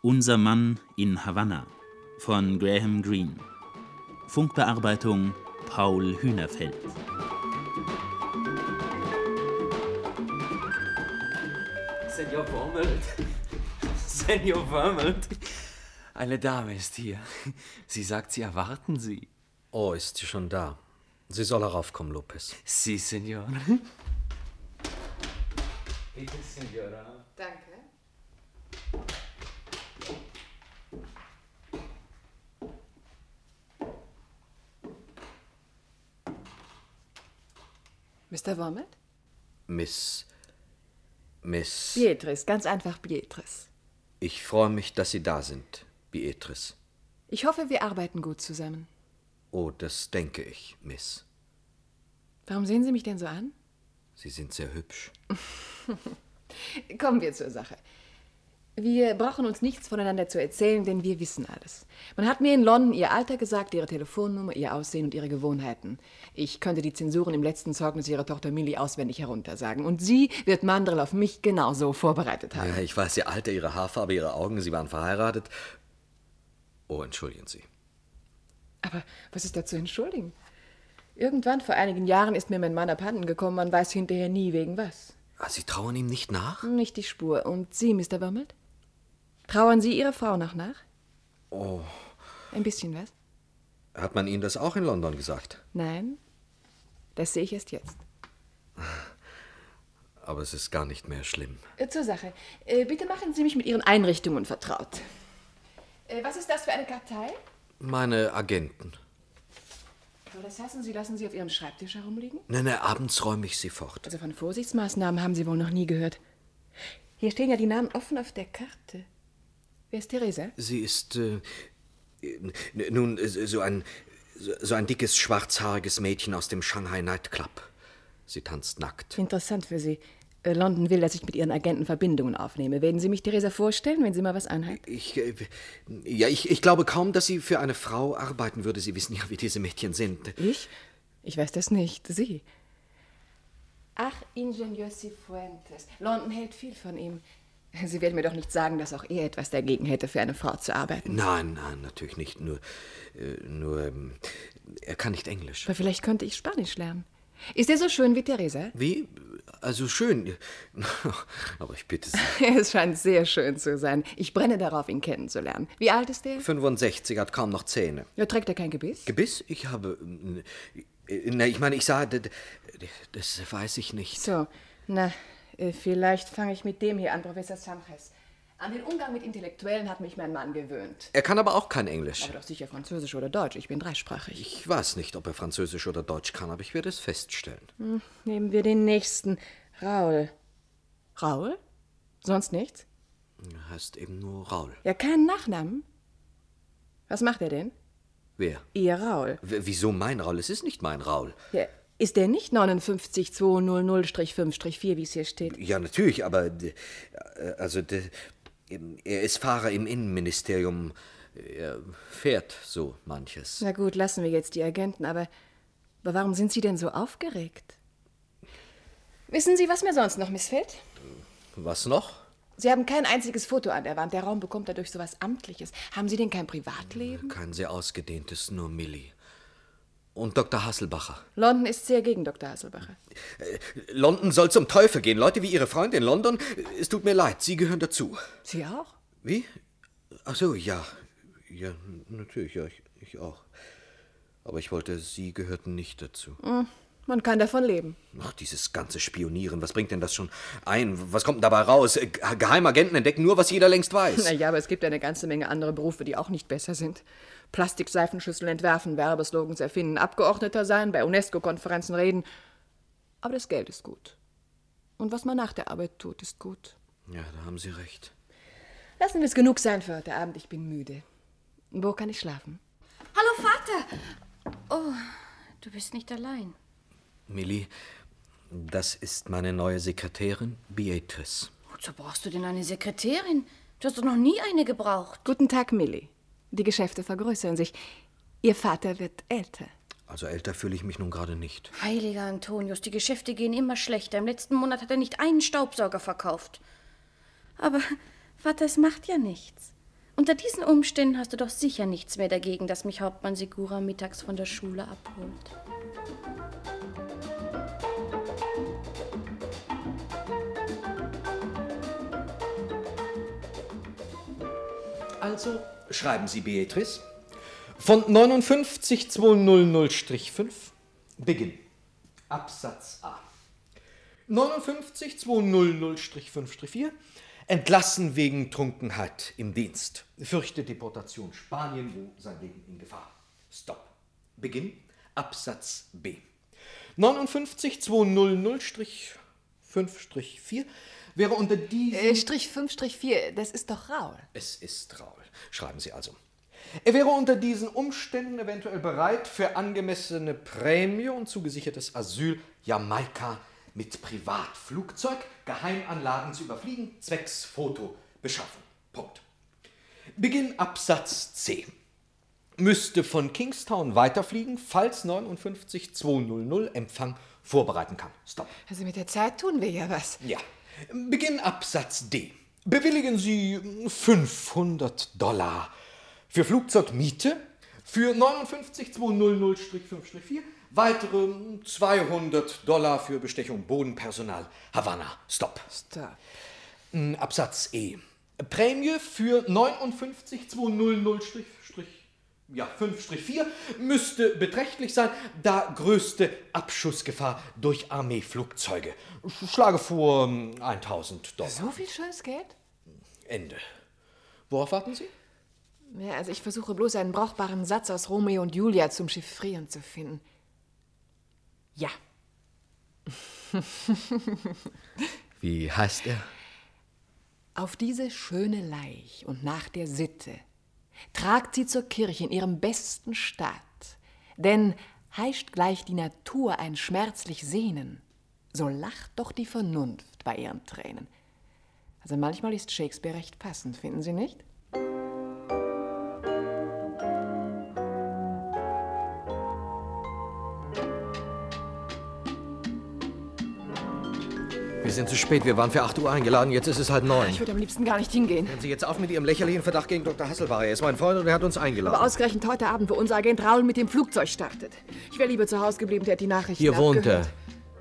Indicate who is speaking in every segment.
Speaker 1: Unser Mann in Havanna von Graham Greene. Funkbearbeitung Paul Hühnerfeld.
Speaker 2: Senor Wormelt. Senor Wormelt. Eine Dame ist hier. Sie sagt, Sie erwarten sie.
Speaker 3: Oh, ist sie schon da? Sie soll heraufkommen, Lopez.
Speaker 2: Sie, Senor. Bitte, Senora.
Speaker 4: Danke. Mr. Wormelt?
Speaker 3: Miss...
Speaker 4: Beatrice, ganz einfach Beatrice.
Speaker 3: Ich freue mich, dass Sie da sind, Beatrice.
Speaker 4: Ich hoffe, wir arbeiten gut zusammen.
Speaker 3: Oh, das denke ich, Miss.
Speaker 4: Warum sehen Sie mich denn so an?
Speaker 3: Sie sind sehr hübsch.
Speaker 4: Kommen wir zur Sache. Wir brauchen uns nichts voneinander zu erzählen, denn wir wissen alles. Man hat mir in London Ihr Alter gesagt, Ihre Telefonnummer, Ihr Aussehen und Ihre Gewohnheiten. Ich könnte die Zensuren im letzten Zeugnis Ihrer Tochter Millie auswendig heruntersagen. Und sie wird Mandrel auf mich genauso vorbereitet haben.
Speaker 3: Ja, ich weiß Ihr Alter, Ihre Haarfarbe, Ihre Augen, Sie waren verheiratet. Oh, entschuldigen Sie.
Speaker 4: Aber was ist da zu entschuldigen? Irgendwann vor einigen Jahren ist mir mein Mann abhanden gekommen, man weiß hinterher nie wegen was.
Speaker 3: Ah, Sie trauern ihm nicht nach?
Speaker 4: Nicht die Spur. Und Sie, Mr. Wormelt? Trauern Sie Ihrer Frau noch nach?
Speaker 3: Oh.
Speaker 4: Ein bisschen was?
Speaker 3: Hat man Ihnen das auch in London gesagt?
Speaker 4: Nein, das sehe ich erst jetzt.
Speaker 3: Aber es ist gar nicht mehr schlimm.
Speaker 4: Zur Sache. Bitte machen Sie mich mit Ihren Einrichtungen vertraut. Was ist das für eine Kartei?
Speaker 3: Meine Agenten.
Speaker 4: Aber das heißt, Sie lassen sie auf Ihrem Schreibtisch herumliegen?
Speaker 3: Nein, abends räume ich sie fort.
Speaker 4: Also von Vorsichtsmaßnahmen haben Sie wohl noch nie gehört. Hier stehen ja die Namen offen auf der Karte. Wer ist Theresa?
Speaker 3: Sie ist, nun, so ein dickes, schwarzhaariges Mädchen aus dem Shanghai Nightclub. Sie tanzt nackt.
Speaker 4: Interessant für Sie. London will, dass ich mit Ihren Agenten Verbindungen aufnehme. Werden Sie mich Theresa vorstellen, wenn sie mal was anhat?
Speaker 3: Ich glaube kaum, dass sie für eine Frau arbeiten würde. Sie wissen ja, wie diese Mädchen sind.
Speaker 4: Ich? Ich weiß das nicht. Sie. Ach, Ingenieur Cifuentes. London hält viel von ihm. Sie werden mir doch nicht sagen, dass auch er etwas dagegen hätte, für eine Frau zu arbeiten.
Speaker 3: Nein, natürlich nicht. Nur, er kann nicht Englisch.
Speaker 4: Aber vielleicht könnte ich Spanisch lernen. Ist er so schön wie Theresa?
Speaker 3: Wie? Also schön. Aber ich bitte Sie.
Speaker 4: Es scheint sehr schön zu sein. Ich brenne darauf, ihn kennenzulernen. Wie alt ist er?
Speaker 3: 65, hat kaum noch Zähne.
Speaker 4: Ja, trägt er kein Gebiss?
Speaker 3: Gebiss? Ich habe... ich meine, ich sah... Das weiß ich nicht.
Speaker 4: So, na, vielleicht fange ich mit dem hier an, Professor Sanchez. An den Umgang mit Intellektuellen hat mich mein Mann gewöhnt.
Speaker 3: Er kann aber auch kein Englisch.
Speaker 4: Aber doch sicher Französisch oder Deutsch. Ich bin dreisprachig.
Speaker 3: Ich weiß nicht, ob er Französisch oder Deutsch kann, aber ich werde es feststellen.
Speaker 4: Nehmen wir den nächsten. Raul. Raul? Sonst nichts?
Speaker 3: Er heißt eben nur Raul.
Speaker 4: Ja, keinen Nachnamen. Was macht er denn?
Speaker 3: Wer?
Speaker 4: Ihr Raul.
Speaker 3: Wieso mein Raul? Es ist nicht mein Raul.
Speaker 4: Ja, ist der nicht 59200-5-4, wie es hier steht?
Speaker 3: Ja, natürlich, aber... er ist Fahrer im Innenministerium. Er fährt so manches.
Speaker 4: Na gut, lassen wir jetzt die Agenten, aber warum sind Sie denn so aufgeregt? Wissen Sie, was mir sonst noch missfällt?
Speaker 3: Was noch?
Speaker 4: Sie haben kein einziges Foto an der Wand. Der Raum bekommt dadurch so was Amtliches. Haben Sie denn kein Privatleben?
Speaker 3: Kein sehr ausgedehntes, nur Millie. Und Dr. Hasselbacher.
Speaker 4: London ist sehr gegen Dr. Hasselbacher.
Speaker 3: London soll zum Teufel gehen. Leute wie Ihre Freunde in London, es tut mir leid, Sie gehören dazu.
Speaker 4: Sie auch?
Speaker 3: Wie? Ach so, ja. Ja, natürlich, ja, ich auch. Aber ich wollte, Sie gehörten nicht dazu.
Speaker 4: Man kann davon leben.
Speaker 3: Ach, dieses ganze Spionieren, was bringt denn das schon ein? Was kommt denn dabei raus? Geheimagenten entdecken nur, was jeder längst weiß.
Speaker 4: Na ja, aber es gibt eine ganze Menge andere Berufe, die auch nicht besser sind. Plastikseifenschüsseln entwerfen, Werbeslogans erfinden, Abgeordneter sein, bei UNESCO-Konferenzen reden. Aber das Geld ist gut. Und was man nach der Arbeit tut, ist gut.
Speaker 3: Ja, da haben Sie recht.
Speaker 4: Lassen wir es genug sein für heute Abend. Ich bin müde. Wo kann ich schlafen?
Speaker 5: Hallo, Vater! Oh, du bist nicht allein.
Speaker 3: Millie, das ist meine neue Sekretärin, Beatrice.
Speaker 5: Wozu brauchst du denn eine Sekretärin? Du hast doch noch nie eine gebraucht.
Speaker 4: Guten Tag, Millie. Die Geschäfte vergrößern sich. Ihr Vater wird älter.
Speaker 3: Also älter fühle ich mich nun gerade nicht.
Speaker 5: Heiliger Antonius, die Geschäfte gehen immer schlechter. Im letzten Monat hat er nicht einen Staubsauger verkauft. Aber, Vater, es macht ja nichts. Unter diesen Umständen hast du doch sicher nichts mehr dagegen, dass mich Hauptmann Segura mittags von der Schule abholt.
Speaker 3: Also schreiben Sie, Beatrice, von 59.200-5 Beginn. Absatz A. 59.200-5-4 entlassen wegen Trunkenheit im Dienst. Fürchte Deportation Spanien, wo sein Leben in Gefahr. Stopp. Beginn. Absatz B. 59.200-5-4 wäre unter diesen...
Speaker 4: Strich 5, Strich 4, das ist doch Raul.
Speaker 3: Es ist Raul. Schreiben Sie also. Er wäre unter diesen Umständen eventuell bereit, für angemessene Prämie und zugesichertes Asyl Jamaika mit Privatflugzeug Geheimanlagen zu überfliegen, zwecks Foto beschaffen. Punkt. Beginn Absatz C. Müsste von Kingstown weiterfliegen, falls 59.200 Empfang vorbereiten kann. Stopp.
Speaker 4: Also mit der Zeit tun wir ja was.
Speaker 3: Ja. Beginn Absatz D. Bewilligen Sie $500 für Flugzeugmiete, für 59.200-5-4, weitere $200 für Bestechung Bodenpersonal Havanna. Stopp.
Speaker 4: Stop.
Speaker 3: Absatz E. Prämie für 59.200-5-4 müsste beträchtlich sein, da größte Abschussgefahr durch Armeeflugzeuge. Ich schlage vor $1.000.
Speaker 4: So viel schönes Geld?
Speaker 3: Ende. Worauf warten Sie?
Speaker 4: Ja, also ich versuche bloß einen brauchbaren Satz aus Romeo und Julia zum Chiffrieren zu finden. Ja.
Speaker 3: Wie heißt er?
Speaker 4: Auf diese schöne Leich und nach der Sitte tragt sie zur Kirche in ihrem besten Staat. Denn heischt gleich die Natur ein schmerzlich Sehnen, so lacht doch die Vernunft bei ihren Tränen. Also manchmal ist Shakespeare recht passend, finden Sie nicht?
Speaker 3: Wir sind zu spät. Wir waren für 8 Uhr eingeladen. Jetzt ist es halb 9.
Speaker 4: Ich würde am liebsten gar nicht hingehen.
Speaker 3: Hören Sie jetzt auf mit Ihrem lächerlichen Verdacht gegen Dr. Hasselbacher. Er ist mein Freund und er hat uns eingeladen.
Speaker 4: Aber ausgerechnet heute Abend, wo unser Agent Raul mit dem Flugzeug startet. Ich wäre lieber zu Hause geblieben, der hätte die Nachrichten
Speaker 3: Hier wohnt er.
Speaker 4: abgehört.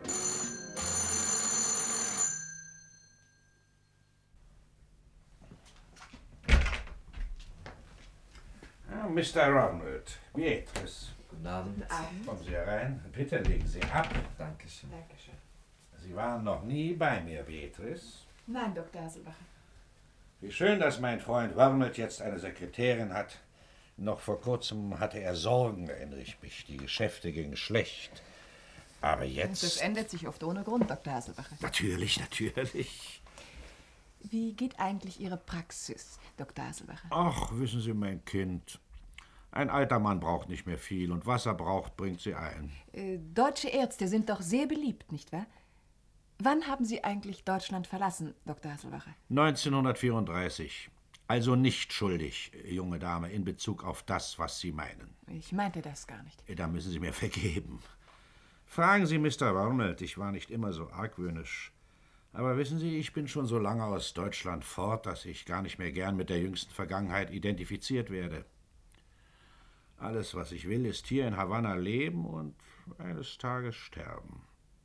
Speaker 6: Mr. Ronald, Beatrice.
Speaker 3: Guten Abend.
Speaker 6: Kommen Sie herein. Bitte legen Sie ab.
Speaker 3: Dankeschön.
Speaker 4: Dankeschön.
Speaker 6: Sie waren noch nie bei mir, Beatrice.
Speaker 4: Nein, Dr. Hasselbacher.
Speaker 6: Wie schön, dass mein Freund Ronald jetzt eine Sekretärin hat. Noch vor kurzem hatte er Sorgen, erinnere ich mich. Die Geschäfte gingen schlecht. Aber jetzt...
Speaker 4: Das ändert sich oft ohne Grund, Dr. Hasselbacher.
Speaker 6: Natürlich, natürlich.
Speaker 4: Wie geht eigentlich Ihre Praxis, Dr. Hasselbacher?
Speaker 6: Ach, wissen Sie, mein Kind, ein alter Mann braucht nicht mehr viel und was er braucht, bringt sie ein.
Speaker 4: Deutsche Ärzte sind doch sehr beliebt, nicht wahr? Wann haben Sie eigentlich Deutschland verlassen, Dr. Hasselbacher?
Speaker 6: 1934. Also nicht schuldig, junge Dame, in Bezug auf das, was Sie meinen.
Speaker 4: Ich meinte das gar nicht.
Speaker 6: Da müssen Sie mir vergeben. Fragen Sie Mr. Ronald, ich war nicht immer so argwöhnisch. Aber wissen Sie, ich bin schon so lange aus Deutschland fort, dass ich gar nicht mehr gern mit der jüngsten Vergangenheit identifiziert werde. Alles, was ich will, ist hier in Havanna leben und eines Tages sterben.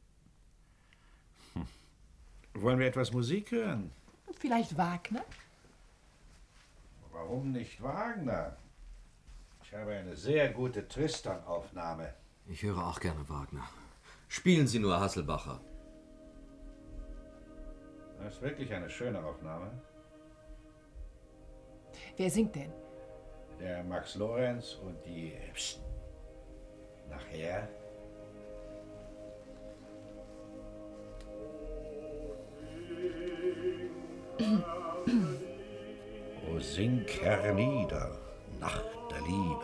Speaker 6: Wollen wir etwas Musik hören?
Speaker 4: Vielleicht Wagner?
Speaker 6: Warum nicht Wagner? Ich habe eine sehr gute Tristan-Aufnahme.
Speaker 3: Ich höre auch gerne Wagner. Spielen Sie nur Hasselbacher.
Speaker 6: Das ist wirklich eine schöne Aufnahme.
Speaker 4: Wer singt denn?
Speaker 6: Der Max Lorenz und die... Psst. Nachher... O sink hernieder, Nacht der Liebe.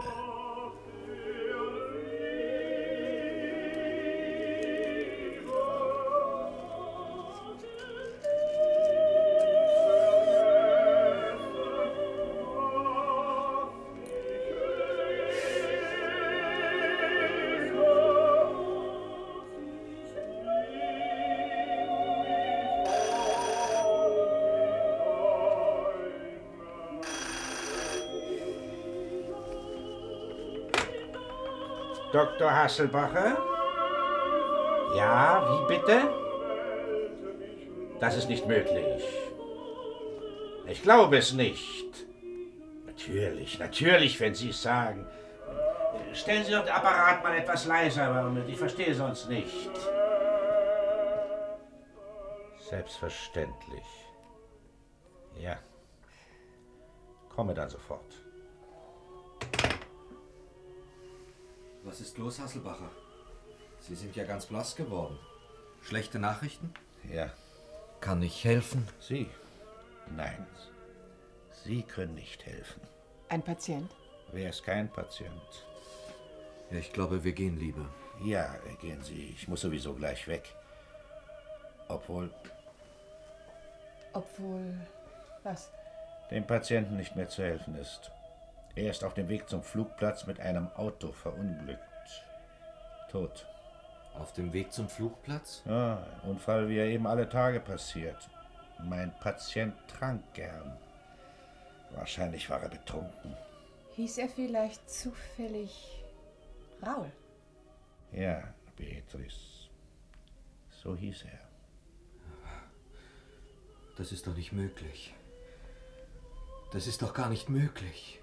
Speaker 6: Dr. Hasselbacher? Ja, wie bitte? Das ist nicht möglich. Ich glaube es nicht. Natürlich, wenn Sie es sagen. Stellen Sie doch den Apparat mal etwas leiser, Wormelt. Ich verstehe sonst nicht. Selbstverständlich. Ja. Komme dann sofort.
Speaker 3: Was ist los, Hasselbacher? Sie sind ja ganz blass geworden. Schlechte Nachrichten?
Speaker 6: Ja.
Speaker 3: Kann ich helfen?
Speaker 6: Sie? Nein. Sie können nicht helfen.
Speaker 4: Ein Patient?
Speaker 6: Wer ist kein Patient?
Speaker 3: Ja, ich glaube, wir gehen lieber.
Speaker 6: Ja, gehen Sie. Ich muss sowieso gleich weg. Obwohl
Speaker 4: Was?
Speaker 6: dem Patienten nicht mehr zu helfen ist. Er ist auf dem Weg zum Flugplatz mit einem Auto verunglückt. Tot.
Speaker 3: Auf dem Weg zum Flugplatz?
Speaker 6: Ja, ein Unfall, wie er eben alle Tage passiert. Mein Patient trank gern. Wahrscheinlich war er betrunken.
Speaker 4: Hieß er vielleicht zufällig Raul?
Speaker 6: Ja, Beatrice. So hieß er.
Speaker 3: Das ist doch nicht möglich. Das ist doch gar nicht möglich.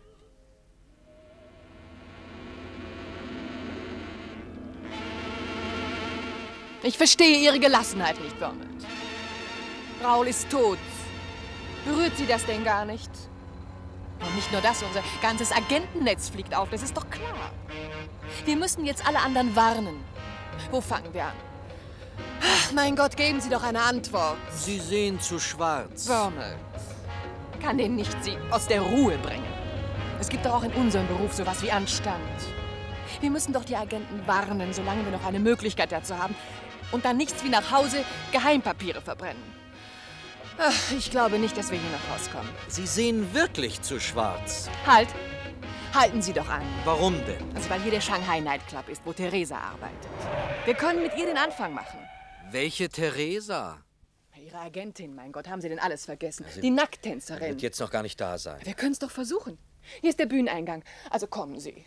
Speaker 4: Ich verstehe Ihre Gelassenheit nicht, Wormelt. Raul ist tot. Berührt Sie das denn gar nicht? Und nicht nur das, unser ganzes Agentennetz fliegt auf, das ist doch klar. Wir müssen jetzt alle anderen warnen. Wo fangen wir an? Ach, mein Gott, geben Sie doch eine Antwort.
Speaker 7: Sie sehen zu schwarz.
Speaker 4: Wormelt kann den nicht Sie aus der Ruhe bringen. Es gibt doch auch in unserem Beruf sowas wie Anstand. Wir müssen doch die Agenten warnen, solange wir noch eine Möglichkeit dazu haben. Und dann nichts wie nach Hause Geheimpapiere verbrennen. Ach, ich glaube nicht, dass wir hier noch rauskommen.
Speaker 7: Sie sehen wirklich zu schwarz.
Speaker 4: Halt! Halten Sie doch an.
Speaker 7: Warum denn?
Speaker 4: Also weil hier der Shanghai Nightclub ist, wo Theresa arbeitet. Wir können mit ihr den Anfang machen.
Speaker 7: Welche Theresa?
Speaker 4: Ihre Agentin, mein Gott, haben Sie denn alles vergessen? Die Nacktänzerin.
Speaker 7: Wird jetzt noch gar nicht da sein.
Speaker 4: Wir können es doch versuchen. Hier ist der Bühneneingang. Also kommen Sie.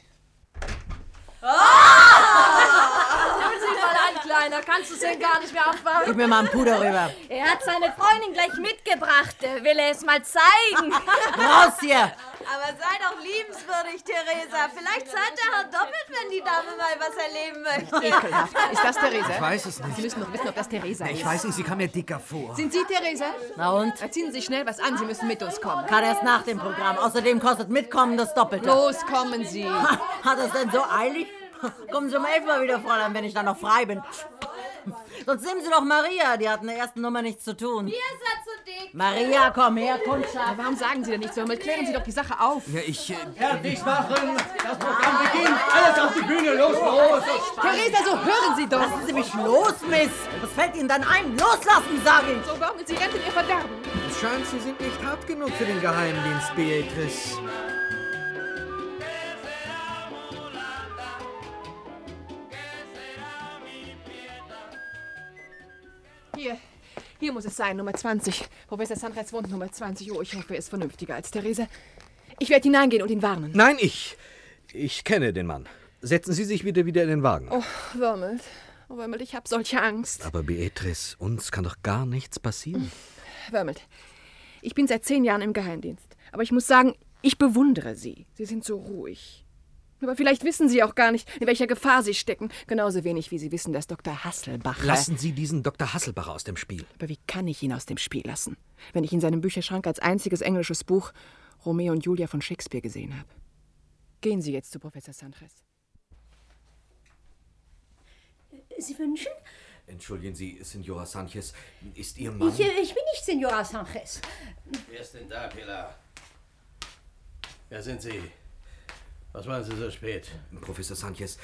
Speaker 8: Nimm sie mal an, Kleiner. Kannst du es denn gar nicht mehr abwarten?
Speaker 9: Gib mir mal ein Puder rüber.
Speaker 8: Er hat seine Freundin gleich mitgebracht. Will er es mal zeigen?
Speaker 9: Raus hier!
Speaker 8: Aber sei doch liebenswürdig, Theresa. Vielleicht zahlt der Herr doppelt, wenn die Dame mal was erleben möchte.
Speaker 4: Ekelhaft. Ist das Theresa?
Speaker 3: Ich weiß es nicht.
Speaker 4: Sie müssen doch wissen, ob das Theresa ist.
Speaker 3: Ich weiß nicht, sie kam mir dicker vor.
Speaker 4: Sind Sie Theresa?
Speaker 9: Na und?
Speaker 4: Ziehen Sie sich schnell was an. Sie müssen mit uns kommen.
Speaker 9: Kann erst nach dem Programm. Außerdem kostet Mitkommen das Doppelte.
Speaker 4: Los, kommen Sie.
Speaker 9: Hat es denn so eilig? Kommen Sie um 11 Uhr wieder, Fräulein, wenn ich dann noch frei bin. Sonst nehmen Sie doch Maria, die hat in der ersten Nummer nichts zu tun.
Speaker 8: Ihr seid zu dick.
Speaker 9: Maria, komm her, Kundschaft.
Speaker 4: Warum sagen Sie denn nichts? Warum klären Sie doch die Sache auf?
Speaker 3: Ja, ich...
Speaker 10: Fertig machen! Das Programm beginnt! Alles auf die Bühne! Los!
Speaker 4: Theresa, so hören Sie doch.
Speaker 9: Lassen Sie mich los, Miss. Was fällt Ihnen dann ein? Loslassen, sag ich.
Speaker 4: So, warum Sie retten Ihr Verderben?
Speaker 3: Es scheint, Sie sind nicht hart genug für den Geheimdienst, Beatrice.
Speaker 4: Hier muss es sein, Nummer 20. Professor Sanchez wohnt Nummer 20. Oh, ich hoffe, er ist vernünftiger als Theresa. Ich werde hineingehen und ihn warnen.
Speaker 11: Nein, ich kenne den Mann. Setzen Sie sich wieder in den Wagen.
Speaker 4: Oh, Wormelt, ich habe solche Angst.
Speaker 11: Aber Beatrice, uns kann doch gar nichts passieren.
Speaker 4: Wormelt, ich bin seit 10 Jahren im Geheimdienst. Aber ich muss sagen, ich bewundere Sie. Sie sind so ruhig. Aber vielleicht wissen Sie auch gar nicht, in welcher Gefahr Sie stecken. Genauso wenig, wie Sie wissen, dass Dr. Hasselbacher...
Speaker 11: Lassen Sie diesen Dr. Hasselbacher aus dem Spiel.
Speaker 4: Aber wie kann ich ihn aus dem Spiel lassen, wenn ich in seinem Bücherschrank als einziges englisches Buch Romeo und Julia von Shakespeare gesehen habe? Gehen Sie jetzt zu Professor Sanchez.
Speaker 12: Sie wünschen?
Speaker 3: Entschuldigen Sie, Senora Sanchez, ist Ihr Mann...
Speaker 12: Ich bin nicht Senora Sanchez.
Speaker 10: Wer ist denn da, Pilar? Wer sind Sie? Was machen Sie so spät?
Speaker 3: Professor Sanchez,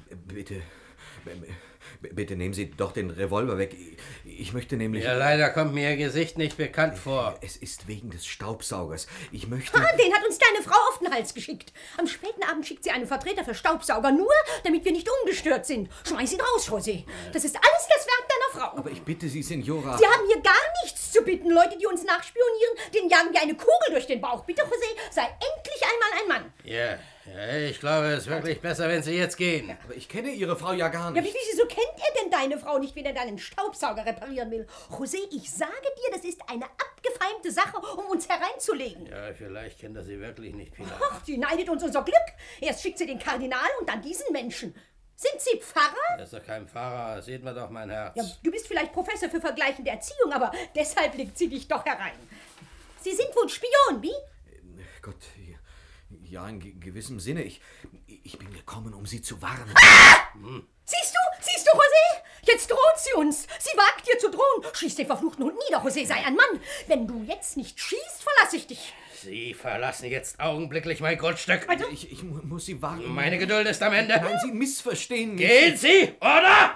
Speaker 3: bitte nehmen Sie doch den Revolver weg. Ich möchte nämlich...
Speaker 10: Ja, leider kommt mir Ihr Gesicht nicht bekannt vor.
Speaker 3: Es ist wegen des Staubsaugers. Ich möchte...
Speaker 12: Den hat uns deine Frau auf den Hals geschickt. Am späten Abend schickt sie einen Vertreter für Staubsauger, nur damit wir nicht ungestört sind. Schmeiß ihn raus, José. Das ist alles das Werk deiner Frau.
Speaker 3: Aber ich bitte Sie, Senora...
Speaker 12: Sie haben hier gar nichts zu bitten. Leute, die uns nachspionieren, denen jagen wir eine Kugel durch den Bauch. Bitte, José, sei endlich endlich einmal ein Mann.
Speaker 10: Ja, ich glaube, es ist wirklich besser, wenn Sie jetzt gehen.
Speaker 3: Aber ich kenne Ihre Frau ja gar
Speaker 12: Ja,
Speaker 3: nicht.
Speaker 12: wieso kennt er denn deine Frau nicht, wenn er deinen Staubsauger reparieren will? José, ich sage dir, das ist eine abgefeimte Sache, um uns hereinzulegen.
Speaker 10: Ja, vielleicht kennt er Sie wirklich nicht, Pilar.
Speaker 12: Ach, sie neidet uns unser Glück. Erst schickt sie den Kardinal und dann diesen Menschen. Sind Sie Pfarrer?
Speaker 10: Er ist doch kein Pfarrer, sieht man doch mein Herz.
Speaker 12: Ja, du bist vielleicht Professor für vergleichende Erziehung, aber deshalb legt sie dich doch herein. Sie sind wohl Spion, wie?
Speaker 3: Gott, ja, in gewissem Sinne. Ich bin gekommen, um Sie zu warnen.
Speaker 12: Siehst du, José? Jetzt droht sie uns. Sie wagt dir zu drohen. Schieß den verfluchten Hund nieder, José, sei ein Mann. Wenn du jetzt nicht schießt, verlasse ich dich.
Speaker 10: Sie verlassen jetzt augenblicklich mein Grundstück.
Speaker 12: Also,
Speaker 3: Ich muss Sie warnen.
Speaker 10: Meine Geduld ist am Ende.
Speaker 3: Nein, Sie missverstehen mich.
Speaker 10: Gehen Sie, oder?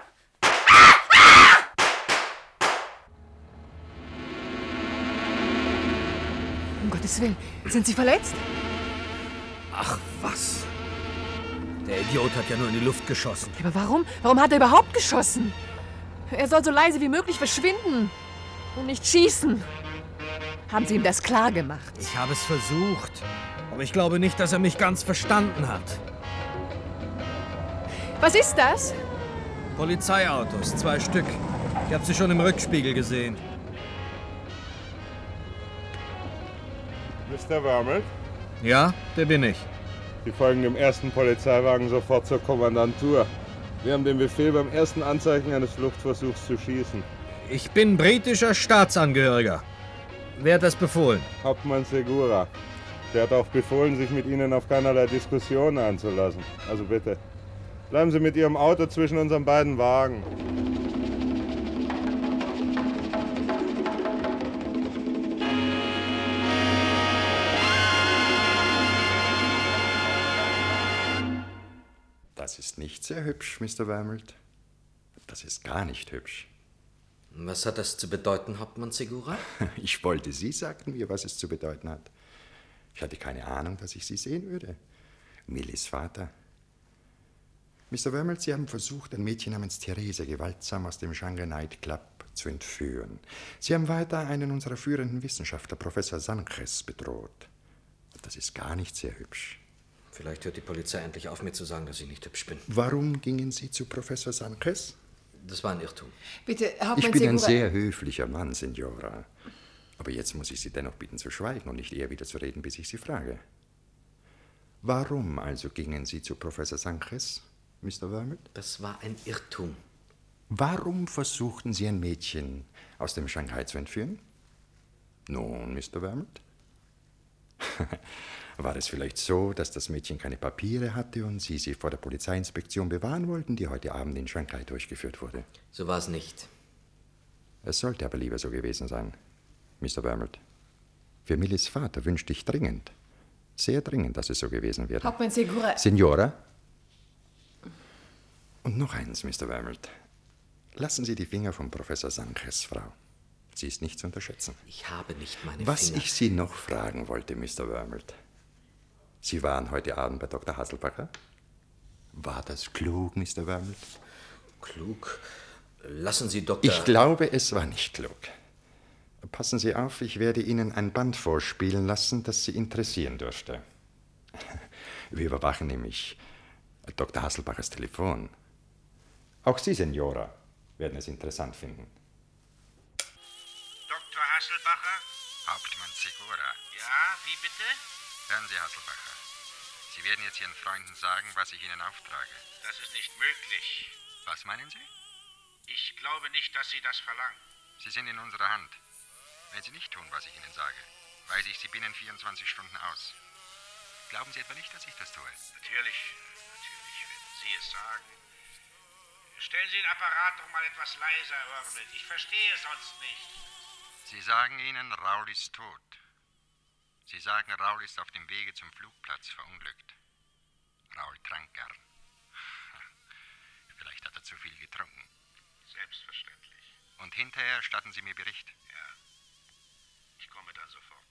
Speaker 4: Um Gottes Willen, sind Sie verletzt?
Speaker 11: Ach was. Der Idiot hat ja nur in die Luft geschossen.
Speaker 4: Aber warum? Warum hat er überhaupt geschossen? Er soll so leise wie möglich verschwinden und nicht schießen. Haben Sie ihm das klar gemacht?
Speaker 11: Ich habe es versucht. Aber ich glaube nicht, dass er mich ganz verstanden hat.
Speaker 4: Was ist das?
Speaker 11: Polizeiautos, 2 Stück. Ich habe sie schon im Rückspiegel gesehen.
Speaker 13: Mr. Wermelt?
Speaker 11: Ja, der bin ich.
Speaker 13: Sie folgen dem ersten Polizeiwagen sofort zur Kommandantur. Wir haben den Befehl, beim ersten Anzeichen eines Fluchtversuchs zu schießen.
Speaker 11: Ich bin britischer Staatsangehöriger. Wer hat das befohlen?
Speaker 13: Hauptmann Segura. Der hat auch befohlen, sich mit Ihnen auf keinerlei Diskussion einzulassen. Also bitte, bleiben Sie mit Ihrem Auto zwischen unseren beiden Wagen.
Speaker 14: Das ist nicht sehr hübsch, Mr. Wermelt. Das ist gar nicht hübsch.
Speaker 7: Was hat das zu bedeuten, Hauptmann Segura?
Speaker 14: Ich wollte, Sie sagten mir, was es zu bedeuten hat. Ich hatte keine Ahnung, dass ich Sie sehen würde. Millys Vater. Mr. Wermelt, Sie haben versucht, ein Mädchen namens Therese gewaltsam aus dem Shanghai Night Club zu entführen. Sie haben weiter einen unserer führenden Wissenschaftler, Professor Sanchez, bedroht. Das ist gar nicht sehr hübsch.
Speaker 7: Vielleicht hört die Polizei endlich auf, mir zu sagen, dass ich nicht hübsch bin.
Speaker 14: Warum gingen Sie zu Professor Sanchez?
Speaker 7: Das war ein Irrtum.
Speaker 4: Bitte, Hauptmann
Speaker 14: Ich bin ein
Speaker 4: Segura.
Speaker 14: sehr höflicher Mann, Signora. Aber jetzt muss ich Sie dennoch bitten zu schweigen und nicht eher wieder zu reden, bis ich Sie frage. Warum also gingen Sie zu Professor Sanchez, Mr. Wermelt?
Speaker 7: Das war ein Irrtum.
Speaker 14: Warum versuchten Sie ein Mädchen aus dem Shanghai zu entführen? Nun, Mr. Wermelt? War es vielleicht so, dass das Mädchen keine Papiere hatte und Sie vor der Polizeiinspektion bewahren wollten, die heute Abend in Shanghai durchgeführt wurde?
Speaker 7: So war es nicht.
Speaker 14: Es sollte aber lieber so gewesen sein, Mr. Wermelt. Für Millys Vater wünschte ich dringend, sehr dringend, dass es so gewesen wäre.
Speaker 4: Hauptmann Segura.
Speaker 14: Signora? Und noch eins, Mr. Wermelt. Lassen Sie die Finger von Professor Sanchez, Frau. Sie ist nicht zu unterschätzen.
Speaker 7: Ich habe nicht meine
Speaker 14: Was
Speaker 7: Finger.
Speaker 14: ich Sie noch fragen wollte, Mr. Wermelt. Sie waren heute Abend bei Dr. Hasselbacher? War das klug, Mr. Wermelt?
Speaker 7: Klug? Lassen Sie Dr.
Speaker 14: Ich glaube, es war nicht klug. Passen Sie auf, ich werde Ihnen ein Band vorspielen lassen, das Sie interessieren dürfte. Wir überwachen nämlich Dr. Hasselbachers Telefon. Auch Sie, Signora, werden es interessant finden.
Speaker 6: Dr. Hasselbacher?
Speaker 15: Hauptmann Segura.
Speaker 6: Ja, wie bitte?
Speaker 15: Hören Sie, Hasselbacher. Sie werden jetzt Ihren Freunden sagen, was ich Ihnen auftrage.
Speaker 6: Das ist nicht möglich.
Speaker 15: Was meinen Sie?
Speaker 6: Ich glaube nicht, dass Sie das verlangen.
Speaker 15: Sie sind in unserer Hand. Wenn Sie nicht tun, was ich Ihnen sage, weise ich Sie binnen 24 Stunden aus. Glauben Sie etwa nicht, dass ich das tue?
Speaker 6: Natürlich, wenn Sie es sagen. Stellen Sie den Apparat doch mal etwas leiser, Wermelt. Ich verstehe sonst nicht.
Speaker 15: Sie sagen ihnen, Raul ist tot. Sie sagen, Raul ist auf dem Wege zum Flugplatz verunglückt. Raul trank gern. Vielleicht hat er zu viel getrunken.
Speaker 6: Selbstverständlich.
Speaker 15: Und hinterher statten Sie mir Bericht.
Speaker 6: Ja. Ich komme dann sofort.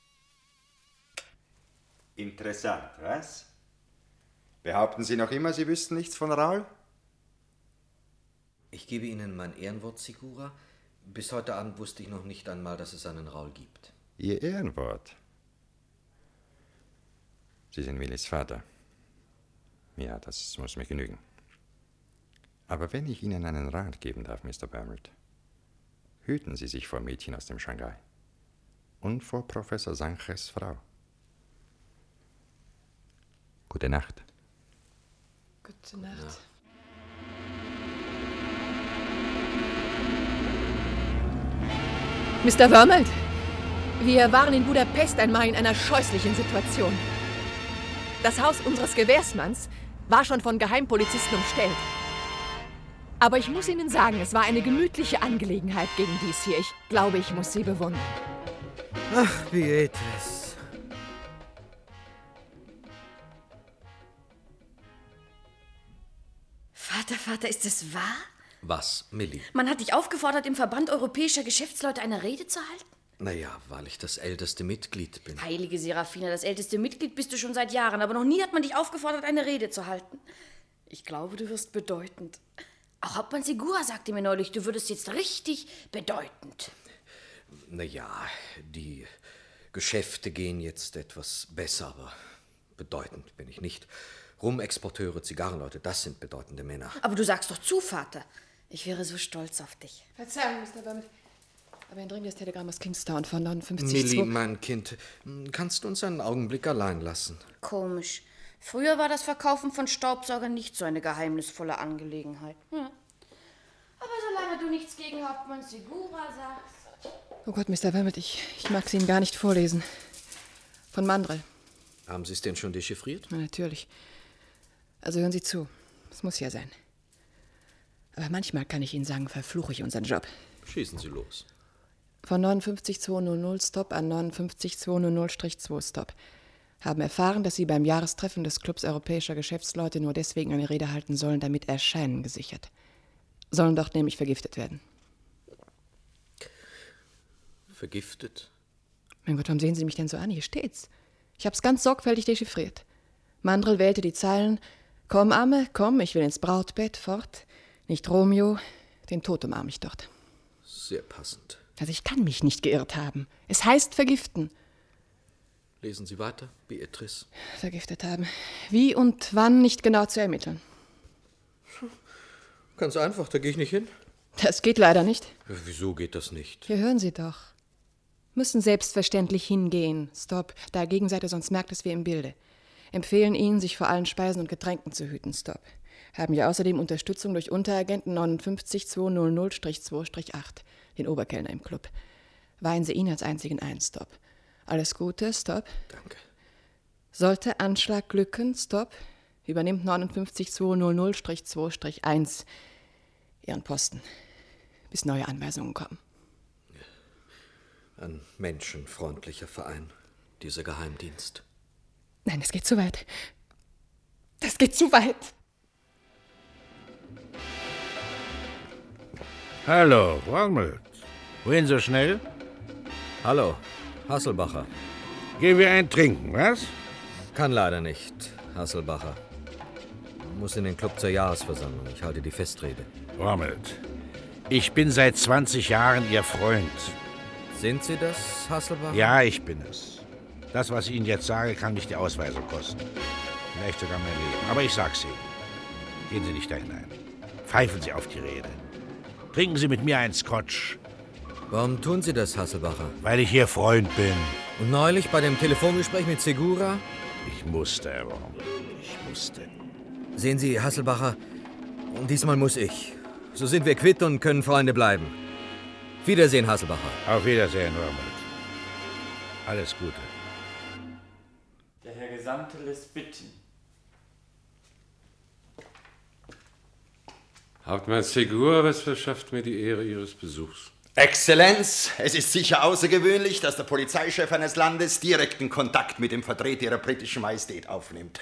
Speaker 14: Interessant, was? Behaupten Sie noch immer, Sie wüssten nichts von Raul?
Speaker 7: Ich gebe Ihnen mein Ehrenwort, Segura. Bis heute Abend wusste ich noch nicht einmal, dass es einen Raul gibt.
Speaker 14: Ihr Ehrenwort? Sie sind Millis Vater. Ja, das muss mir genügen. Aber wenn ich Ihnen einen Rat geben darf, Mr. Vermelt, hüten Sie sich vor Mädchen aus dem Shanghai und vor Professor Sanches Frau. Gute Nacht.
Speaker 4: Gute Nacht. Mr. Vermelt, wir waren in Budapest einmal in einer scheußlichen Situation. Das Haus unseres Gewährsmanns war schon von Geheimpolizisten umstellt. Aber ich muss Ihnen sagen, es war eine gemütliche Angelegenheit gegen dies hier. Ich glaube, ich muss Sie bewundern.
Speaker 11: Ach, Beatrice.
Speaker 5: Vater, ist es wahr?
Speaker 7: Was, Millie?
Speaker 5: Man hat dich aufgefordert, im Verband europäischer Geschäftsleute eine Rede zu halten?
Speaker 7: Naja, weil ich das älteste Mitglied bin.
Speaker 5: Heilige Serafina, das älteste Mitglied bist du schon seit Jahren, aber noch nie hat man dich aufgefordert, eine Rede zu halten. Ich glaube, du wirst bedeutend. Auch Hauptmann Segura sagte mir neulich, du würdest jetzt richtig bedeutend.
Speaker 7: Naja, die Geschäfte gehen jetzt etwas besser, aber bedeutend bin ich nicht. Rumexporteure, Zigarrenleute, das sind bedeutende Männer.
Speaker 5: Aber du sagst doch zu, Vater. Ich wäre so stolz auf dich.
Speaker 4: Verzeihung, Mr. Vermelt. Aber ein dringendes Telegramm aus Kingstown von 59.
Speaker 7: Millie, mein Kind, kannst du uns einen Augenblick allein lassen?
Speaker 5: Komisch. Früher war das Verkaufen von Staubsaugern nicht so eine geheimnisvolle Angelegenheit. Ja. Aber solange du nichts gegen Hauptmann Segura sagst...
Speaker 4: Oh Gott, Mr. Vermelt, ich mag es Ihnen gar nicht vorlesen. Von Mandrel.
Speaker 7: Haben Sie es denn schon dechiffriert?
Speaker 4: Na, natürlich. Also hören Sie zu. Es muss ja sein. Aber manchmal kann ich Ihnen sagen, verfluche ich unseren Job.
Speaker 7: Schießen Sie los.
Speaker 4: Von 59200 Stop an 59200-2 Stop. Haben erfahren, dass Sie beim Jahrestreffen des Clubs europäischer Geschäftsleute nur deswegen eine Rede halten sollen, damit Erscheinen gesichert. Sollen dort nämlich vergiftet werden.
Speaker 7: Vergiftet?
Speaker 4: Mein Gott, warum sehen Sie mich denn so an? Hier steht's. Ich hab's ganz sorgfältig dechiffriert. Mandrel wählte die Zeilen: Komm, Amme, komm, ich will ins Brautbett, fort. Nicht Romeo, den Tod umarm ich dort.
Speaker 7: Sehr passend.
Speaker 4: Also ich kann mich nicht geirrt haben. Es heißt vergiften.
Speaker 7: Lesen Sie weiter, Beatrice.
Speaker 4: Vergiftet haben. Wie und wann nicht genau zu ermitteln.
Speaker 7: Ganz einfach, da gehe ich nicht hin.
Speaker 4: Das geht leider nicht.
Speaker 7: Wieso geht das nicht?
Speaker 4: Hier hören Sie doch. Müssen selbstverständlich hingehen. Stop. Dagegen seid ihr, sonst merkt es wie im Bilde. Empfehlen Ihnen, sich vor allen Speisen und Getränken zu hüten. Stop. Haben ja außerdem Unterstützung durch Unteragenten 59200-2-8, den Oberkellner im Club. Weihen Sie ihn als einzigen ein. Stop. Alles Gute. Stop.
Speaker 7: Danke.
Speaker 4: Sollte Anschlag glücken. Stop. Übernimmt 59200-2-1 Ihren Posten, bis neue Anweisungen kommen.
Speaker 7: Ein menschenfreundlicher Verein, dieser Geheimdienst.
Speaker 4: Nein, das geht zu weit. Das geht zu weit.
Speaker 6: Hallo, Wormelt. Wohin so schnell?
Speaker 7: Hallo, Hasselbacher.
Speaker 6: Gehen wir ein Trinken, was?
Speaker 7: Kann leider nicht, Hasselbacher. Muss in den Club zur Jahresversammlung. Ich halte die Festrede.
Speaker 6: Wormelt, ich bin seit 20 Jahren Ihr Freund.
Speaker 7: Sind Sie das, Hasselbacher?
Speaker 6: Ja, ich bin es. Das, was ich Ihnen jetzt sage, kann mich die Ausweisung kosten. Vielleicht sogar mein Leben. Aber ich sag's Ihnen. Gehen Sie nicht da hinein. Pfeifen Sie auf die Rede. Trinken Sie mit mir einen Scotch.
Speaker 7: Warum tun Sie das, Hasselbacher?
Speaker 6: Weil ich Ihr Freund bin.
Speaker 7: Und neulich bei dem Telefongespräch mit Segura?
Speaker 6: Ich musste, Herr Wormelt. Ich musste.
Speaker 7: Sehen Sie, Hasselbacher, diesmal muss ich. So sind wir quitt und können Freunde bleiben. Wiedersehen, Hasselbacher.
Speaker 6: Auf Wiedersehen, Wormelt. Alles Gute.
Speaker 2: Der Herr Gesandte lässt bitten.
Speaker 16: Hauptmann Segura, was verschafft mir die Ehre Ihres Besuchs?
Speaker 14: Exzellenz, es ist sicher außergewöhnlich, dass der Polizeichef eines Landes direkten Kontakt mit dem Vertreter Ihrer britischen Majestät aufnimmt.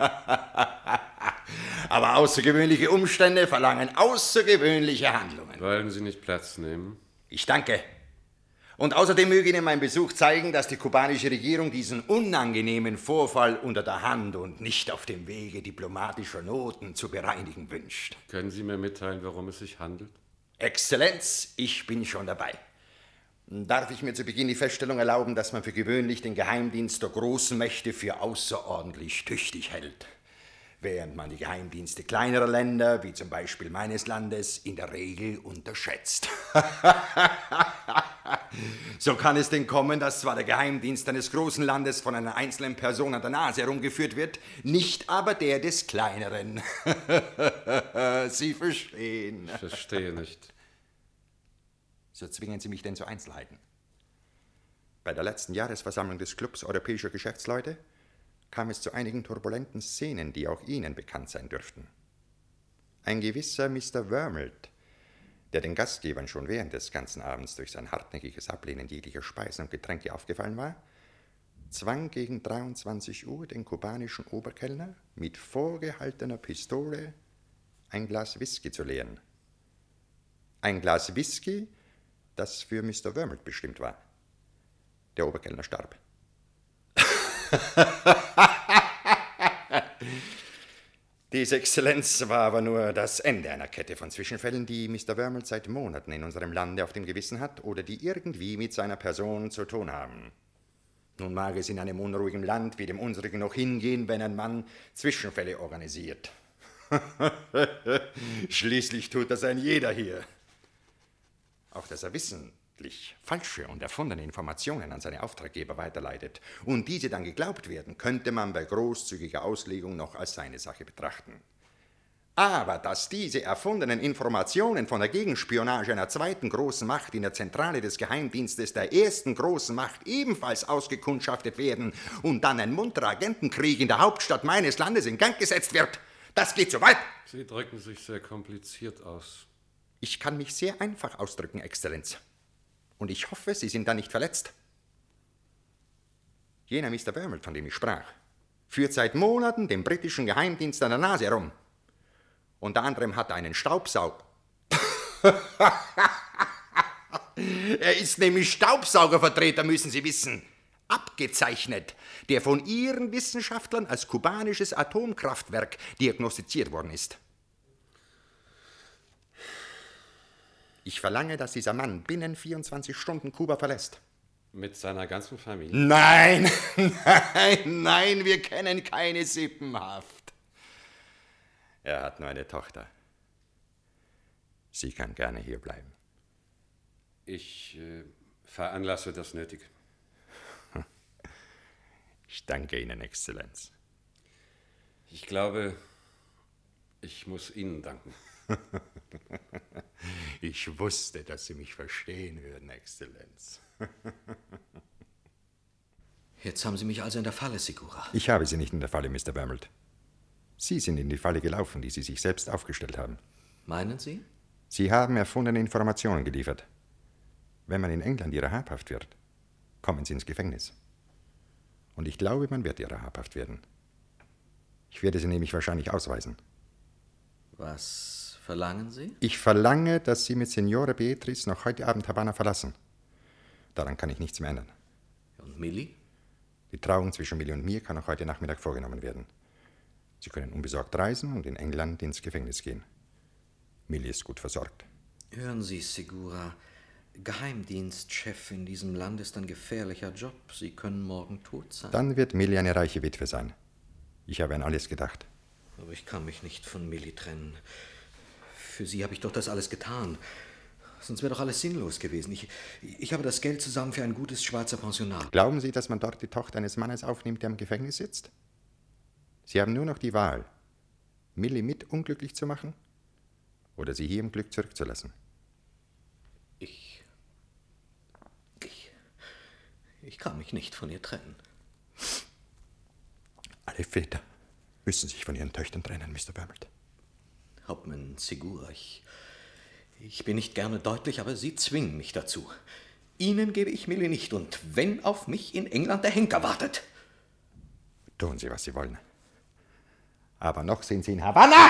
Speaker 14: Aber außergewöhnliche Umstände verlangen außergewöhnliche Handlungen.
Speaker 16: Wollen Sie nicht Platz nehmen?
Speaker 14: Ich danke. Und außerdem möge Ihnen mein Besuch zeigen, dass die kubanische Regierung diesen unangenehmen Vorfall unter der Hand und nicht auf dem Wege diplomatischer Noten zu bereinigen wünscht.
Speaker 16: Können Sie mir mitteilen, worum es sich handelt?
Speaker 14: Exzellenz, ich bin schon dabei. Darf ich mir zu Beginn die Feststellung erlauben, dass man für gewöhnlich den Geheimdienst der großen Mächte für außerordentlich tüchtig hält, während man die Geheimdienste kleinerer Länder, wie zum Beispiel meines Landes, in der Regel unterschätzt. So kann es denn kommen, dass zwar der Geheimdienst eines großen Landes von einer einzelnen Person an der Nase herumgeführt wird, nicht aber der des kleineren. Sie verstehen.
Speaker 16: Ich verstehe nicht.
Speaker 14: So zwingen Sie mich denn zu Einzelheiten. Bei der letzten Jahresversammlung des Clubs Europäischer Geschäftsleute kam es zu einigen turbulenten Szenen, die auch Ihnen bekannt sein dürften. Ein gewisser Mr. Wormald, der den Gastgebern schon während des ganzen Abends durch sein hartnäckiges Ablehnen jeglicher Speisen und Getränke aufgefallen war, zwang gegen 23 Uhr den kubanischen Oberkellner mit vorgehaltener Pistole ein Glas Whisky zu leeren. Ein Glas Whisky, das für Mr. Wormald bestimmt war. Der Oberkellner starb. Diese Exzellenz war aber nur das Ende einer Kette von Zwischenfällen, die Mr. Wormald seit Monaten in unserem Lande auf dem Gewissen hat oder die irgendwie mit seiner Person zu tun haben. Nun mag es in einem unruhigen Land wie dem unsrigen noch hingehen, wenn ein Mann Zwischenfälle organisiert. Schließlich tut das ein jeder hier. Auch dass er wissentlich falsche und erfundene Informationen an seine Auftraggeber weiterleitet und diese dann geglaubt werden, könnte man bei großzügiger Auslegung noch als seine Sache betrachten. Aber dass diese erfundenen Informationen von der Gegenspionage einer zweiten großen Macht in der Zentrale des Geheimdienstes der ersten großen Macht ebenfalls ausgekundschaftet werden und dann ein munterer Agentenkrieg in der Hauptstadt meines Landes in Gang gesetzt wird, das geht zu weit.
Speaker 16: Sie drücken sich sehr kompliziert aus.
Speaker 14: Ich kann mich sehr einfach ausdrücken, Exzellenz. Und ich hoffe, Sie sind da nicht verletzt. Jener Mr. Wormald, von dem ich sprach, führt seit Monaten den britischen Geheimdienst an der Nase herum. Unter anderem hat er einen Staubsauger. Er ist nämlich Staubsaugervertreter, müssen Sie wissen. Abgezeichnet, der von Ihren Wissenschaftlern als kubanisches Atomkraftwerk diagnostiziert worden ist. Ich verlange, dass dieser Mann binnen 24 Stunden Kuba verlässt.
Speaker 16: Mit seiner ganzen Familie?
Speaker 14: Nein, nein, wir kennen keine Sippenhaft. Er hat nur eine Tochter. Sie kann gerne hier bleiben.
Speaker 16: Ich veranlasse das Nötige.
Speaker 14: Ich danke Ihnen, Exzellenz.
Speaker 16: Ich glaube, ich muss Ihnen danken.
Speaker 14: Ich wusste, dass Sie mich verstehen würden, Exzellenz.
Speaker 7: Jetzt haben Sie mich also in der Falle, Segura.
Speaker 14: Ich habe Sie nicht in der Falle, Mr. Wormald. Sie sind in die Falle gelaufen, die Sie sich selbst aufgestellt haben.
Speaker 7: Meinen Sie?
Speaker 14: Sie haben erfundene Informationen geliefert. Wenn man in England Ihrer habhaft wird, kommen Sie ins Gefängnis. Und ich glaube, man wird Ihrer habhaft werden. Ich werde Sie nämlich wahrscheinlich ausweisen.
Speaker 7: Was verlangen Sie?
Speaker 14: Ich verlange, dass Sie mit Signora Beatrice noch heute Abend Havanna verlassen. Daran kann ich nichts mehr ändern.
Speaker 7: Und Millie?
Speaker 14: Die Trauung zwischen Millie und mir kann auch heute Nachmittag vorgenommen werden. Sie können unbesorgt reisen und in England ins Gefängnis gehen. Millie ist gut versorgt.
Speaker 7: Hören Sie, Segura, Geheimdienstchef in diesem Land ist ein gefährlicher Job. Sie können morgen tot sein.
Speaker 14: Dann wird Millie eine reiche Witwe sein. Ich habe an alles gedacht.
Speaker 7: Aber ich kann mich nicht von Millie trennen. Für sie habe ich doch das alles getan. Sonst wäre doch alles sinnlos gewesen. Ich habe das Geld zusammen für ein gutes Schweizer Pensionat.
Speaker 14: Glauben Sie, dass man dort die Tochter eines Mannes aufnimmt, der im Gefängnis sitzt? Sie haben nur noch die Wahl, Millie mit unglücklich zu machen oder sie hier im Glück zurückzulassen.
Speaker 7: Ich kann mich nicht von ihr trennen.
Speaker 14: Alle Väter müssen sich von ihren Töchtern trennen, Mr. Wormald.
Speaker 7: Hauptmann Segura, ich bin nicht gerne deutlich, aber Sie zwingen mich dazu. Ihnen gebe ich Millie nicht, und wenn auf mich in England der Henker wartet.
Speaker 14: Tun Sie, was Sie wollen. Aber noch sind Sie in Havanna!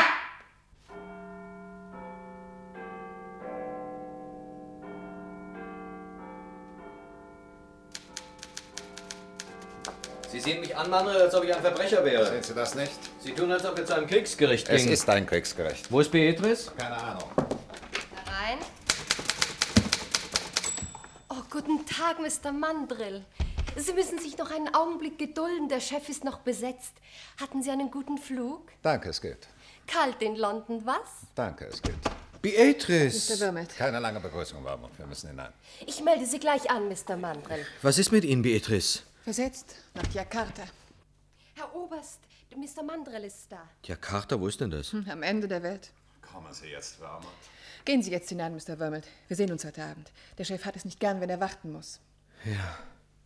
Speaker 7: Sie sehen mich an, Manuel, als ob ich ein Verbrecher wäre.
Speaker 10: Sehen Sie das nicht?
Speaker 7: Sie tun, als ob wir zu einem Kriegsgericht gingen.
Speaker 10: Es ist ein Kriegsgericht.
Speaker 7: Wo ist Beatrice?
Speaker 10: Keine Ahnung.
Speaker 8: Rein.
Speaker 12: Oh
Speaker 17: Guten Tag, Mr. Mandrill. Sie müssen sich noch einen Augenblick gedulden. Der Chef ist noch besetzt. Hatten Sie einen guten Flug?
Speaker 18: Danke, es geht.
Speaker 17: Kalt in London, was?
Speaker 18: Danke, es geht.
Speaker 3: Beatrice!
Speaker 4: Mr. Vermelt.
Speaker 18: Keine lange Begrüßung, Warmut. Wir müssen hinein.
Speaker 17: Ich melde Sie gleich an, Mr. Mandrill.
Speaker 7: Was ist mit Ihnen, Beatrice?
Speaker 4: Versetzt nach Jakarta.
Speaker 17: Herr Oberst, Mr. Mandrill ist da.
Speaker 7: Jakarta, wo ist denn das?
Speaker 4: Am Ende der Welt.
Speaker 18: Kommen Sie jetzt, Warmut.
Speaker 4: Gehen Sie jetzt hinein, Mr. Vermelt. Wir sehen uns heute Abend. Der Chef hat es nicht gern, wenn er warten muss.
Speaker 7: Ja.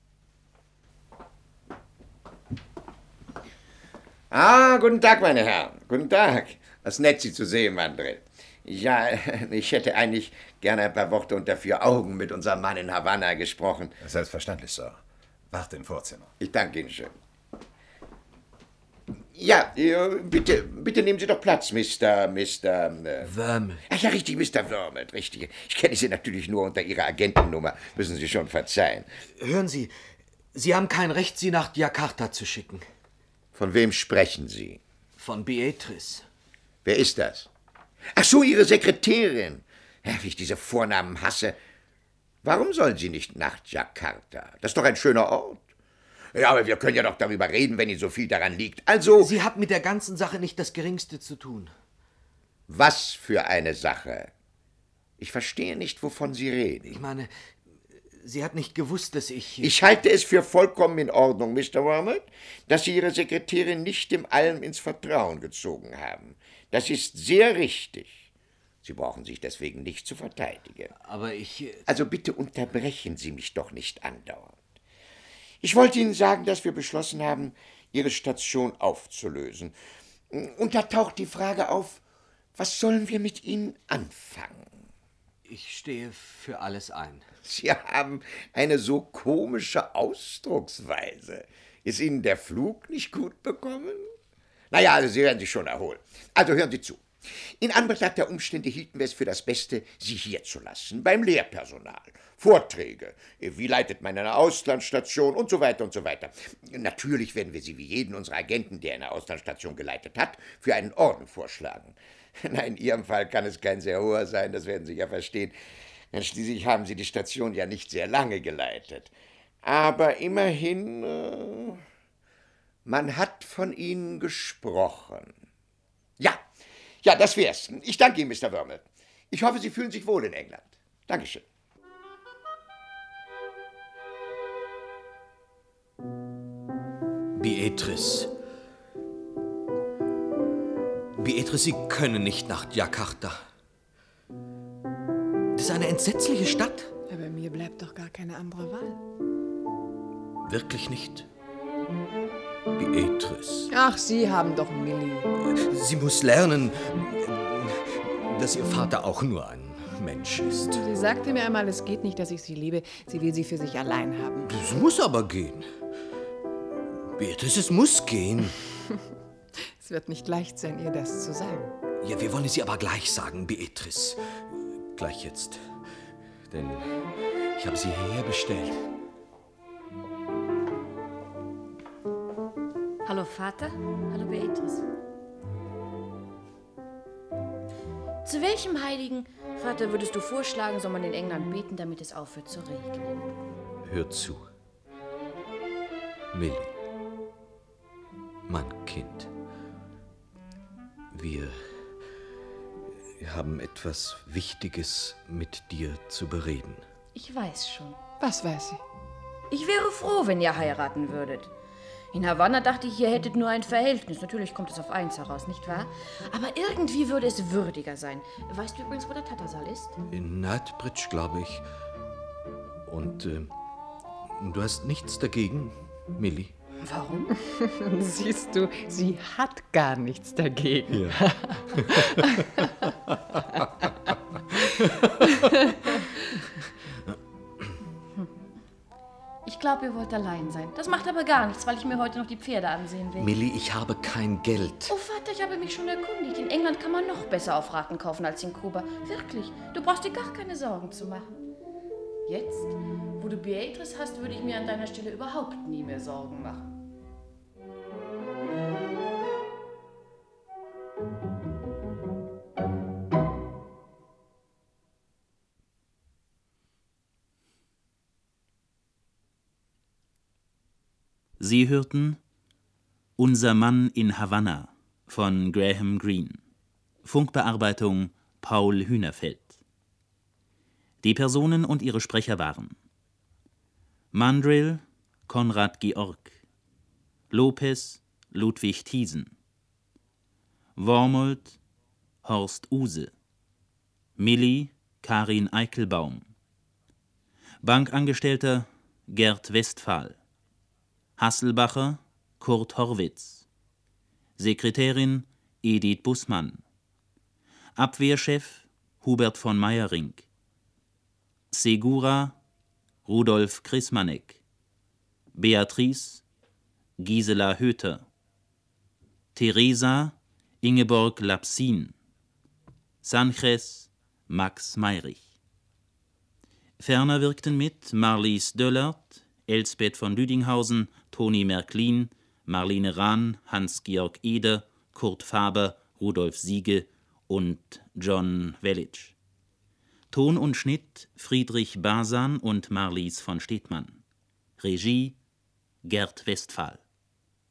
Speaker 19: Ah, guten Tag, meine Herren. Guten Tag. Was nett, Sie zu sehen, Mandrill. Ja, ich hätte eigentlich gerne ein paar Worte unter vier Augen mit unserem Mann in Havanna gesprochen.
Speaker 18: Selbstverständlich, Sir. Warte im Vorzimmer.
Speaker 19: Ich danke Ihnen schön. Ja, bitte nehmen Sie doch Platz, Mr.
Speaker 7: Vermelt.
Speaker 19: Ach ja, richtig, Mr. Vermelt, richtig. Ich kenne Sie natürlich nur unter Ihrer Agentennummer. Müssen Sie schon verzeihen.
Speaker 3: Hören Sie, Sie haben kein Recht, sie nach Jakarta zu schicken.
Speaker 19: Von wem sprechen Sie?
Speaker 3: Von Beatrice.
Speaker 19: Wer ist das? Ach so, Ihre Sekretärin. Ja, wie ich diese Vornamen hasse. Warum sollen Sie nicht nach Jakarta? Das ist doch ein schöner Ort. Ja, aber wir können ja doch darüber reden, wenn Ihnen so viel daran liegt. Also...
Speaker 3: Sie hat mit der ganzen Sache nicht das Geringste zu tun.
Speaker 19: Was für eine Sache? Ich verstehe nicht, wovon Sie reden.
Speaker 3: Ich meine, sie hat nicht gewusst, dass ich...
Speaker 19: Ich halte es für vollkommen in Ordnung, Mr. Wormald, dass Sie Ihre Sekretärin nicht im Allem ins Vertrauen gezogen haben. Das ist sehr richtig. Sie brauchen sich deswegen nicht zu verteidigen.
Speaker 3: Aber ich...
Speaker 19: Also bitte unterbrechen Sie mich doch nicht andauernd. Ich wollte Ihnen sagen, dass wir beschlossen haben, Ihre Station aufzulösen. Und da taucht die Frage auf, was sollen wir mit Ihnen anfangen?
Speaker 3: Ich stehe für alles ein.
Speaker 19: Sie haben eine so komische Ausdrucksweise. Ist Ihnen der Flug nicht gut bekommen? Naja, also Sie werden sich schon erholen. Also hören Sie zu. In Anbetracht der Umstände hielten wir es für das Beste, Sie hier zu lassen, beim Lehrpersonal. Vorträge, wie leitet man eine Auslandsstation und so weiter und so weiter. Natürlich werden wir Sie wie jeden unserer Agenten, der eine Auslandsstation geleitet hat, für einen Orden vorschlagen. Na, in Ihrem Fall kann es kein sehr hoher sein, das werden Sie ja verstehen. Denn schließlich haben Sie die Station ja nicht sehr lange geleitet. Aber immerhin, man hat von Ihnen gesprochen. Ja, das wär's. Ich danke Ihnen, Mr. Wormald. Ich hoffe, Sie fühlen sich wohl in England. Dankeschön.
Speaker 7: Beatrice. Beatrice, Sie können nicht nach Jakarta. Das ist eine entsetzliche Stadt.
Speaker 4: Aber mir bleibt doch gar keine andere Wahl.
Speaker 7: Wirklich nicht? Beatrice.
Speaker 4: Ach, Sie haben doch Millie.
Speaker 7: Sie muss lernen, dass Ihr Vater auch nur ein Mensch ist.
Speaker 4: Sie sagte mir einmal, es geht nicht, dass ich Sie liebe. Sie will Sie für sich allein haben.
Speaker 7: Das muss aber gehen. Beatrice, es muss gehen.
Speaker 4: Es wird nicht leicht sein, ihr das zu sagen.
Speaker 7: Ja, wir wollen es ihr aber gleich sagen, Beatrice. Gleich jetzt. Denn ich habe sie hierher bestellt.
Speaker 5: Hallo Vater, hallo Beatrice. Zu welchem Heiligen, Vater, würdest du vorschlagen, soll man in England beten, damit es aufhört zu regnen?
Speaker 7: Hör zu. Millie. Mein Kind. Wir haben etwas Wichtiges mit dir zu bereden.
Speaker 5: Ich weiß schon.
Speaker 4: Was weiß sie?
Speaker 5: Ich wäre froh, wenn ihr heiraten würdet. In Havanna dachte ich, ihr hättet nur ein Verhältnis. Natürlich kommt es auf eins heraus, nicht wahr? Aber irgendwie würde es würdiger sein. Weißt du übrigens, wo der Tattersall ist?
Speaker 7: In Knightsbridge, glaube ich. Und du hast nichts dagegen, Millie?
Speaker 4: Warum? Siehst du, sie hat gar nichts dagegen.
Speaker 7: Ja.
Speaker 5: Ich glaube, ihr wollt allein sein. Das macht aber gar nichts, weil ich mir heute noch die Pferde ansehen will.
Speaker 7: Millie, ich habe kein Geld.
Speaker 5: Oh, Vater, ich habe mich schon erkundigt. In England kann man noch besser auf Raten kaufen als in Kuba. Wirklich, du brauchst dir gar keine Sorgen zu machen. Jetzt, wo du Beatrice hast, würde ich mir an deiner Stelle überhaupt nie mehr Sorgen machen.
Speaker 1: Sie hörten Unser Mann in Havanna von Graham Greene. Funkbearbeitung Paul Hühnerfeld. Die Personen und ihre Sprecher waren Mandrill Konrad Georg, Lopez Ludwig Thiesen, Wormold Horst Use, Milli Karin Eichelbaum, Bankangestellter Gerd Westphal, Hasselbacher Kurt Horwitz, Sekretärin Edith Bußmann, Abwehrchef Hubert von Meyering, Segura Rudolf Krismanek, Beatrice Gisela Höter, Theresa Ingeborg Lapsin, Sanchez Max Meyrich. Ferner wirkten mit Marlies Döllert, Elsbeth von Lüdinghausen, Toni Märklin, Marlene Rahn, Hans-Georg Eder, Kurt Faber, Rudolf Siege und John Wellich. Ton und Schnitt Friedrich Basan und Marlies von Stedmann. Regie Gerd Westphal.